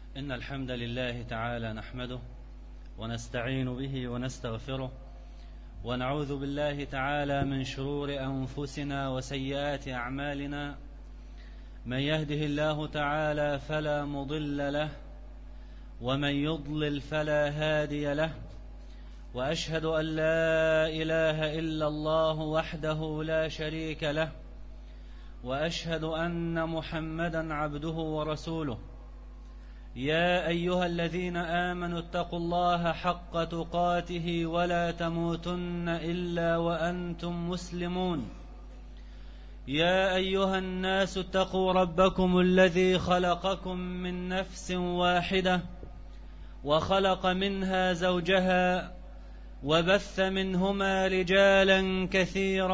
إن الحمد لله تعالى نحمده ونستعين به ونستغفره ونعوذ بالله تعالى من شرور أنفسنا وسيئات أعمالنا. من يهده الله تعالى فلا مضل له ومن يضلل فلا هادي له، وأشهد أن لا إله إلا الله وحده لا شريك له، وأشهد أن محمدا عبده ورسوله. يا أيها الذين آمنوا اتقوا الله حق تقاته ولا تموتن إلا وأنتم مسلمون. يا أيها الناس اتقوا ربكم الذي خلقكم من نفس واحدة وخلق منها زوجها وبث منهما رجالا كثيرا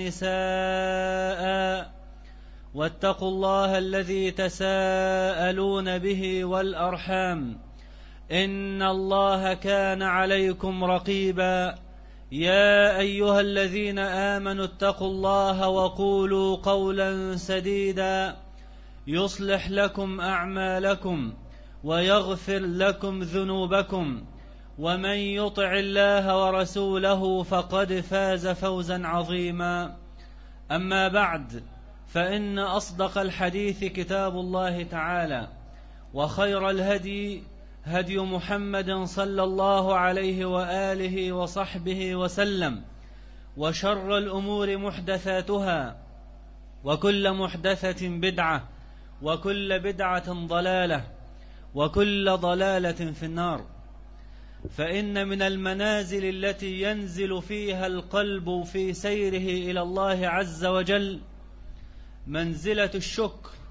ونساء، واتقوا الله الذي تساءلون به والأرحام إن الله كان عليكم رقيبا. يا أيها الذين آمنوا اتقوا الله وقولوا قولا سديدا يصلح لكم أعمالكم ويغفر لكم ذنوبكم، ومن يطع الله ورسوله فقد فاز فوزا عظيما. أما بعد، فإن أصدق الحديث كتاب الله تعالى، وخير الهدي هدي محمد صلى الله عليه وآله وصحبه وسلم، وشر الأمور محدثاتها، وكل محدثة بدعة، وكل بدعة ضلالة، وكل ضلالة في النار. فإن من المنازل التي ينزل فيها القلب في سيره إلى الله عز وجل منزلة الشكر